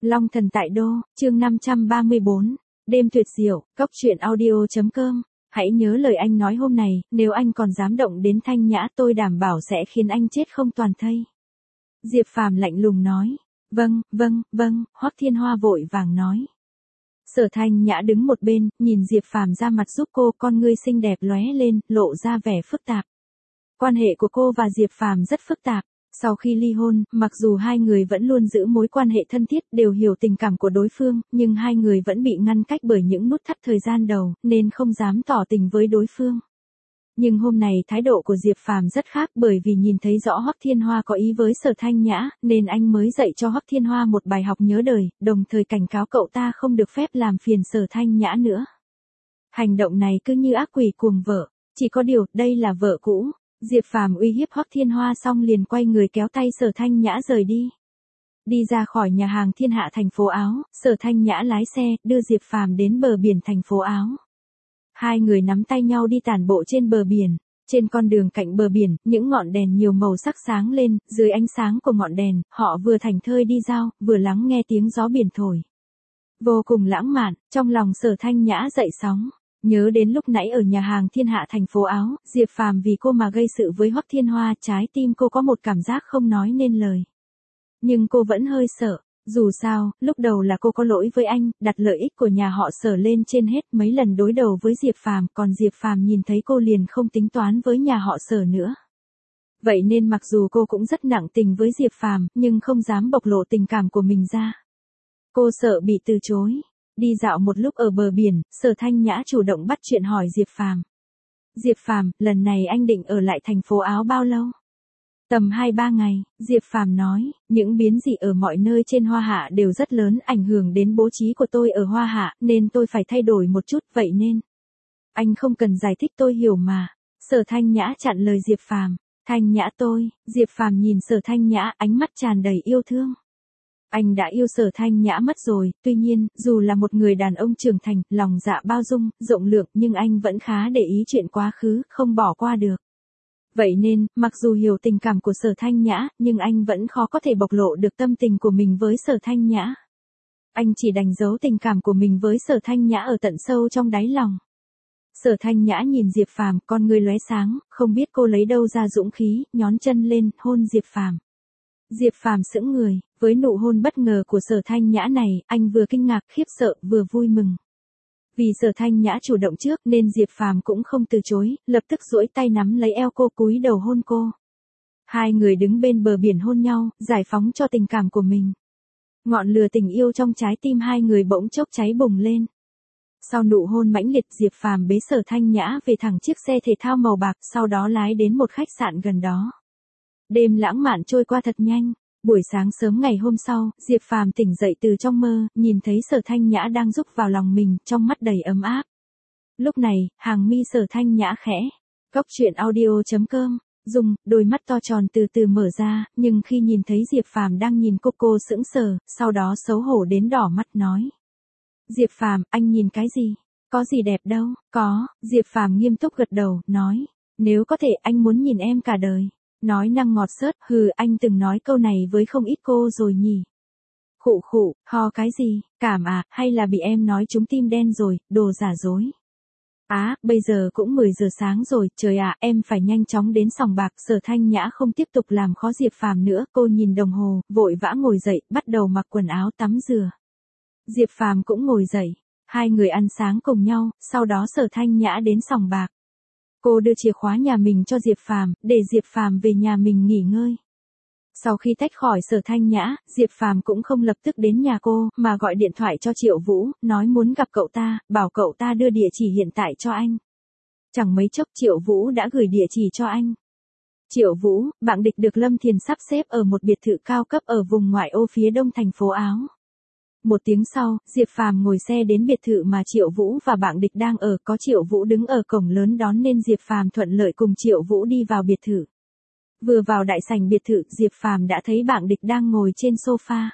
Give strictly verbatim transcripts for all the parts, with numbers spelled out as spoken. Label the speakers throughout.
Speaker 1: Long thần tại đô, chương năm trăm ba mươi bốn, đêm tuyệt diệu, cốc truyện audio.com. Hãy nhớ lời anh nói hôm này, nếu anh còn dám động đến Thanh Nhã tôi đảm bảo sẽ khiến anh chết không toàn thây. Diệp Phàm lạnh lùng nói. Vâng, vâng, vâng, Hoắc Thiên Hoa vội vàng nói. Sở Thanh Nhã đứng một bên, nhìn Diệp Phàm ra mặt giúp cô, con ngươi xinh đẹp lóe lên, lộ ra vẻ phức tạp. Quan hệ của cô và Diệp Phàm rất phức tạp. Sau khi ly hôn, mặc dù hai người vẫn luôn giữ mối quan hệ thân thiết, đều hiểu tình cảm của đối phương, nhưng hai người vẫn bị ngăn cách bởi những nút thắt thời gian đầu, nên không dám tỏ tình với đối phương. Nhưng hôm nay thái độ của Diệp Phàm rất khác, bởi vì nhìn thấy rõ Hoắc Thiên Hoa có ý với Sở Thanh Nhã, nên anh mới dạy cho Hoắc Thiên Hoa một bài học nhớ đời, đồng thời cảnh cáo cậu ta không được phép làm phiền Sở Thanh Nhã nữa. Hành động này cứ như ác quỷ cuồng vợ, chỉ có điều, đây là vợ cũ. Diệp Phàm uy hiếp Hoắc Thiên Hoa xong liền quay người kéo tay Sở Thanh Nhã rời đi. Đi ra khỏi nhà hàng Thiên Hạ thành phố Áo, Sở Thanh Nhã lái xe, đưa Diệp Phàm đến bờ biển thành phố Áo. Hai người nắm tay nhau đi tản bộ trên bờ biển. Trên con đường cạnh bờ biển, những ngọn đèn nhiều màu sắc sáng lên, dưới ánh sáng của ngọn đèn, họ vừa thảnh thơi đi dạo, vừa lắng nghe tiếng gió biển thổi. Vô cùng lãng mạn, trong lòng Sở Thanh Nhã dậy sóng. Nhớ đến lúc nãy ở nhà hàng Thiên Hạ thành phố Áo, Diệp Phàm vì cô mà gây sự với Hoắc Thiên Hoa, trái tim cô có một cảm giác không nói nên lời. Nhưng cô vẫn hơi sợ, dù sao, lúc đầu là cô có lỗi với anh, đặt lợi ích của nhà họ Sở lên trên hết, mấy lần đối đầu với Diệp Phàm, còn Diệp Phàm nhìn thấy cô liền không tính toán với nhà họ Sở nữa. Vậy nên mặc dù cô cũng rất nặng tình với Diệp Phàm, nhưng không dám bộc lộ tình cảm của mình ra. Cô sợ bị từ chối. Đi dạo một lúc ở bờ biển, Sở Thanh Nhã chủ động bắt chuyện hỏi Diệp Phàm. Diệp Phàm, lần này anh định ở lại thành phố Áo bao lâu? Tầm hai ba ngày, Diệp Phàm nói, những biến dị ở mọi nơi trên Hoa Hạ đều rất lớn, ảnh hưởng đến bố trí của tôi ở Hoa Hạ, nên tôi phải thay đổi một chút, vậy nên. Anh không cần giải thích tôi hiểu mà. Sở Thanh Nhã chặn lời Diệp Phàm. Thanh Nhã tôi, Diệp Phàm nhìn Sở Thanh Nhã, ánh mắt tràn đầy yêu thương. Anh đã yêu Sở Thanh Nhã mất rồi, tuy nhiên, dù là một người đàn ông trưởng thành, lòng dạ bao dung, rộng lượng, nhưng anh vẫn khá để ý chuyện quá khứ, không bỏ qua được. Vậy nên, mặc dù hiểu tình cảm của Sở Thanh Nhã, nhưng anh vẫn khó có thể bộc lộ được tâm tình của mình với Sở Thanh Nhã. Anh chỉ đành giấu tình cảm của mình với Sở Thanh Nhã ở tận sâu trong đáy lòng. Sở Thanh Nhã nhìn Diệp Phàm, con ngươi lóe sáng, không biết cô lấy đâu ra dũng khí, nhón chân lên, hôn Diệp Phàm. Diệp Phàm sững người, với nụ hôn bất ngờ của Sở Thanh Nhã này, anh vừa kinh ngạc, khiếp sợ, vừa vui mừng. Vì Sở Thanh Nhã chủ động trước nên Diệp Phàm cũng không từ chối, lập tức duỗi tay nắm lấy eo cô, cúi đầu hôn cô. Hai người đứng bên bờ biển hôn nhau, giải phóng cho tình cảm của mình. Ngọn lửa tình yêu trong trái tim hai người bỗng chốc cháy bùng lên. Sau nụ hôn mãnh liệt, Diệp Phàm bế Sở Thanh Nhã về thẳng chiếc xe thể thao màu bạc, sau đó lái đến một khách sạn gần đó. Đêm lãng mạn trôi qua thật nhanh. Buổi sáng sớm ngày hôm sau, Diệp Phàm tỉnh dậy từ trong mơ, nhìn thấy Sở Thanh Nhã đang rúc vào lòng mình, trong mắt đầy ấm áp. Lúc này, hàng mi Sở Thanh Nhã khẽ. Cốc truyện audio.com. Dùng, đôi mắt to tròn từ từ mở ra, nhưng khi nhìn thấy Diệp Phàm đang nhìn cô, cô sững sờ, sau đó xấu hổ đến đỏ mắt nói. Diệp Phàm, anh nhìn cái gì? Có gì đẹp đâu? Có, Diệp Phàm nghiêm túc gật đầu, nói. Nếu có thể anh muốn nhìn em cả đời. Nói năng ngọt xớt, hừ, anh từng nói câu này với không ít cô rồi nhỉ. Khụ khụ, ho cái gì, cảm à, hay là bị em nói trúng tim đen rồi, đồ giả dối. Á, à, bây giờ cũng mười giờ sáng rồi, trời ạ, à, em phải nhanh chóng đến sòng bạc. Sở Thanh Nhã không tiếp tục làm khó Diệp Phàm nữa, cô nhìn đồng hồ, vội vã ngồi dậy, bắt đầu mặc quần áo tắm rửa. Diệp Phàm cũng ngồi dậy, hai người ăn sáng cùng nhau, sau đó Sở Thanh Nhã đến sòng bạc. Cô đưa chìa khóa nhà mình cho Diệp Phàm, để Diệp Phàm về nhà mình nghỉ ngơi. Sau khi tách khỏi Sở Thanh Nhã, Diệp Phàm cũng không lập tức đến nhà cô, mà gọi điện thoại cho Triệu Vũ, nói muốn gặp cậu ta, bảo cậu ta đưa địa chỉ hiện tại cho anh. Chẳng mấy chốc Triệu Vũ đã gửi địa chỉ cho anh. Triệu Vũ, bạn địch được Lâm Thiền sắp xếp ở một biệt thự cao cấp ở vùng ngoại ô phía đông thành phố Áo. Một tiếng sau, Diệp Phàm ngồi xe đến biệt thự mà Triệu Vũ và bạn địch đang ở, có Triệu Vũ đứng ở cổng lớn đón nên Diệp Phàm thuận lợi cùng Triệu Vũ đi vào biệt thự. Vừa vào đại sảnh biệt thự, Diệp Phàm đã thấy bạn địch đang ngồi trên sofa.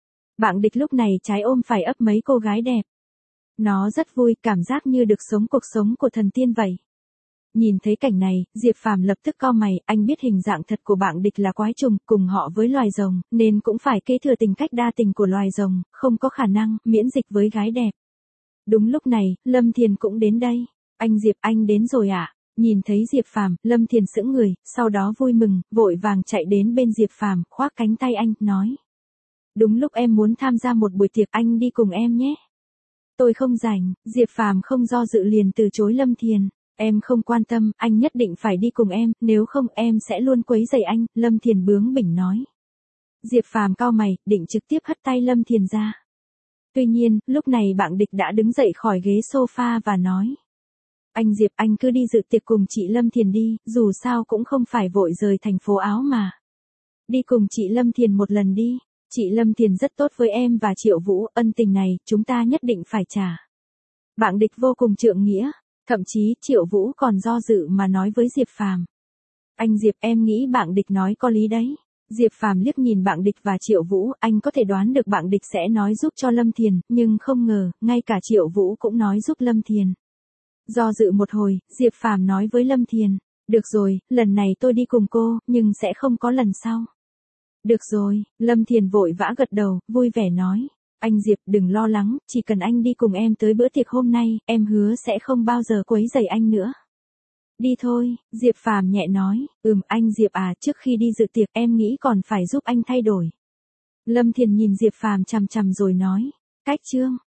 Speaker 1: Bạn địch lúc này trái ôm phải ấp mấy cô gái đẹp. Nó rất vui, cảm giác như được sống cuộc sống của thần tiên vậy. Nhìn thấy cảnh này, Diệp Phàm lập tức cau mày, anh biết hình dạng thật của bạn địch là quái trùng, cùng họ với loài rồng, nên cũng phải kế thừa tình cách đa tình của loài rồng, không có khả năng miễn dịch với gái đẹp. Đúng lúc này, Lâm Thiền cũng đến đây. Anh Diệp, anh đến rồi ạ. À? Nhìn thấy Diệp Phàm, Lâm Thiền sững người, sau đó vui mừng, vội vàng chạy đến bên Diệp Phàm, khoác cánh tay anh, nói. Đúng lúc em muốn tham gia một buổi tiệc, anh đi cùng em nhé. Tôi không rảnh. Diệp Phàm không do dự liền từ chối Lâm Thiền. Em không quan tâm, anh nhất định phải đi cùng em, nếu không em sẽ luôn quấy rầy anh, Lâm Thiền bướng bỉnh nói. Diệp Phàm cau mày, định trực tiếp hất tay Lâm Thiền ra. Tuy nhiên, lúc này bạn địch đã đứng dậy khỏi ghế sofa và nói. Anh Diệp, anh cứ đi dự tiệc cùng chị Lâm Thiền đi, dù sao cũng không phải vội rời thành phố Áo mà. Đi cùng chị Lâm Thiền một lần đi. Chị Lâm Thiền rất tốt với em và Triệu Vũ, ân tình này, chúng ta nhất định phải trả. Bạn địch vô cùng trượng nghĩa, thậm chí Triệu Vũ còn do dự mà nói với Diệp Phàm. Anh Diệp, em nghĩ bạn địch nói có lý đấy. Diệp Phàm liếc nhìn bạn địch và Triệu Vũ, anh có thể đoán được bạn địch sẽ nói giúp cho Lâm Thiền, nhưng không ngờ, ngay cả Triệu Vũ cũng nói giúp Lâm Thiền. Do dự một hồi, Diệp Phàm nói với Lâm Thiền, được rồi, lần này tôi đi cùng cô, nhưng sẽ không có lần sau. Được rồi, Lâm Thiền vội vã gật đầu, vui vẻ nói. Anh Diệp, đừng lo lắng, chỉ cần anh đi cùng em tới bữa tiệc hôm nay, em hứa sẽ không bao giờ quấy rầy anh nữa. Đi thôi, Diệp Phàm nhẹ nói, ừm anh Diệp à, trước khi đi dự tiệc em nghĩ còn phải giúp anh thay đổi. Lâm Thiền nhìn Diệp Phàm chằm chằm rồi nói, cách chương.